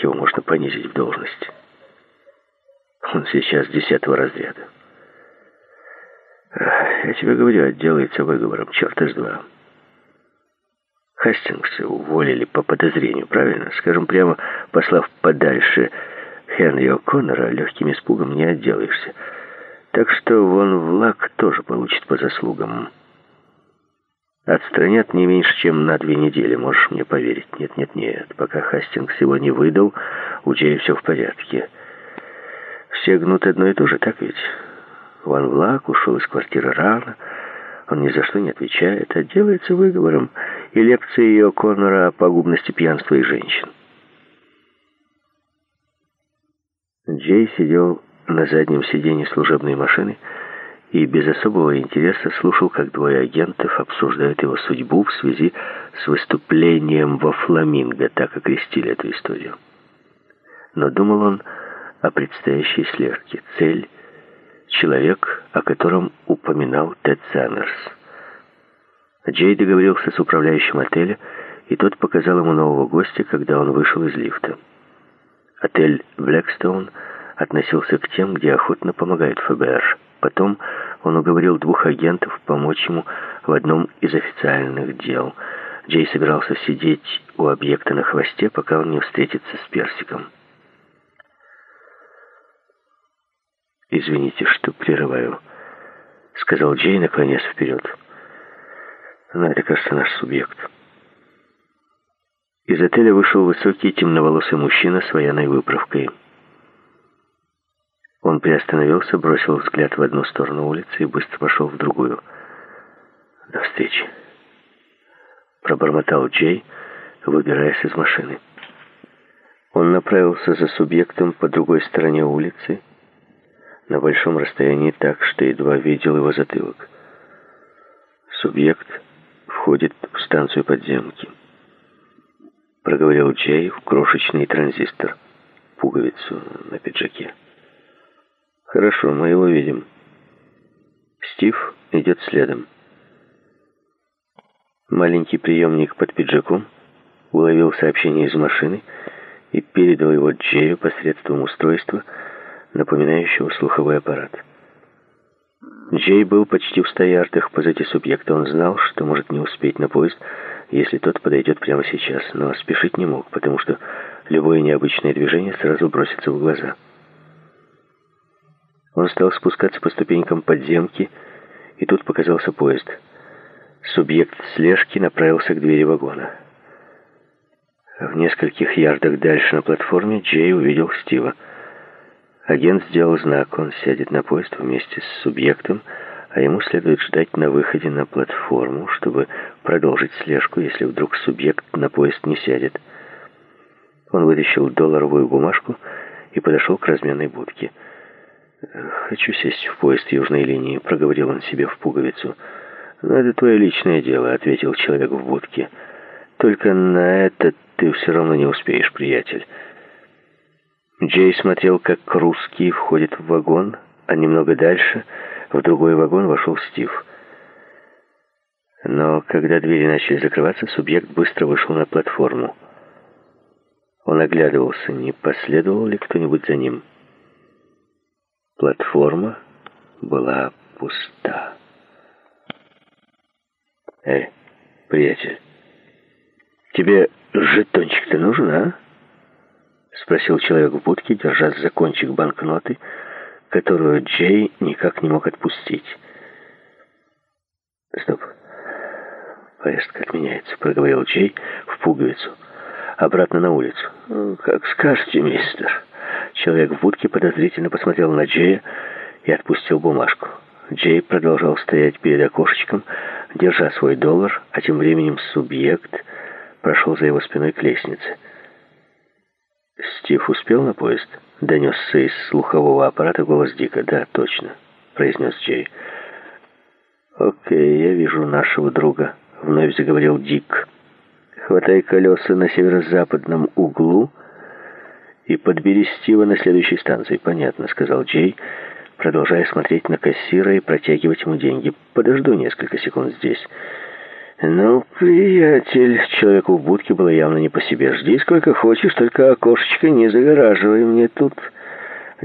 его можно понизить в должности. Он сейчас 10-го разряда. Я тебе говорю, отделается выговором, черт из два. Хастингса уволили по подозрению, правильно? Скажем прямо, послав подальше Хенри О'Коннора, легким испугом не отделаешься. Так что Вон Влак тоже получит по заслугам. Отстранят не меньше, чем на 2 недели, можешь мне поверить. Нет. Пока Хастингс его не выдал, у Джея все в порядке. Все гнут одно и то же, так ведь? Ван Влак ушел из квартиры рано, он ни за что не отвечает, отделается выговором и лекцией О'Коннора о пагубности пьянства и женщин. Джей сидел на заднем сиденье служебной машины и без особого интереса слушал, как 2 агентов обсуждают его судьбу в связи с выступлением во «Фламинго», так окрестили эту историю. Но думал он о предстоящей слежке. Цель — человек, о котором упоминал Тед Саммерс. Джей договорился с управляющим отеля, и тот показал ему нового гостя, когда он вышел из лифта. Отель «Блэкстоун» относился к тем, где охотно помогает ФБР. Потом он уговорил 2 агентов помочь ему в одном из официальных дел. Джей собирался сидеть у объекта на хвосте, пока он не встретится с Персиком. «Извините, что прерываю», — сказал Джей, наклонясь вперед. «Но это, кажется, наш субъект». Из отеля вышел высокий темноволосый мужчина с военной выправкой. Он приостановился, бросил взгляд в одну сторону улицы и быстро пошел в другую. «До встречи», — пробормотал Джей, выбираясь из машины. Он направился за субъектом по другой стороне улицы, на большом расстоянии так, что едва видел его затылок. «Субъект входит в станцию подземки», — проговорил Джей в крошечный транзистор, пуговицу на пиджаке. «Хорошо, мы его видим. Стив идет следом». Маленький приемник под пиджаком уловил сообщение из машины и передал его Джею посредством устройства, напоминающего слуховой аппарат. Джей был почти в 100 ярдах позади субъекта. Он знал, что может не успеть на поезд, если тот подойдет прямо сейчас, но спешить не мог, потому что любое необычное движение сразу бросится в глаза. Он стал спускаться по ступенькам подземки, и тут показался поезд. Субъект слежки направился к двери вагона. В нескольких ярдах дальше на платформе Джей увидел Стива. Агент сделал знак, он сядет на поезд вместе с субъектом, а ему следует ждать на выходе на платформу, чтобы продолжить слежку, если вдруг субъект на поезд не сядет. Он вытащил долларовую бумажку и подошел к разменной будке. «Хочу сесть в поезд южной линии», — проговорил он себе в пуговицу. «Но это твое личное дело», — ответил человек в будке. «Только на это ты все равно не успеешь, приятель». Джей смотрел, как русский входит в вагон, а немного дальше в другой вагон вошел Стив. Но когда двери начали закрываться, субъект быстро вышел на платформу. Он оглядывался, не последовал ли кто-нибудь за ним. Платформа была пуста. «Эй, приятель, тебе жетончик-то нужен, а?» — спросил человек в будке, держась за кончик банкноты, которую Джей никак не мог отпустить. «Стоп. Поездка отменяется», — проговорил Джей в пуговицу. «Обратно на улицу». «Как скажете, мистер». Человек в будке подозрительно посмотрел на Джея и отпустил бумажку. Джей продолжал стоять перед окошечком, держа свой доллар, а тем временем субъект прошел за его спиной к лестнице. «Стив успел на поезд?» — донесся из слухового аппарата голос Дика. «Да, точно», — произнес Джей. «Окей, я вижу нашего друга», — вновь заговорил Дик. «Хватай колеса на северо-западном углу и подбери Стива на следующей станции». «Понятно», — сказал Джей, продолжая смотреть на кассира и протягивать ему деньги. «Подожду несколько секунд здесь». «Ну, приятель», человеку в будке было явно не по себе. «Жди сколько хочешь, только окошечко не загораживай мне тут».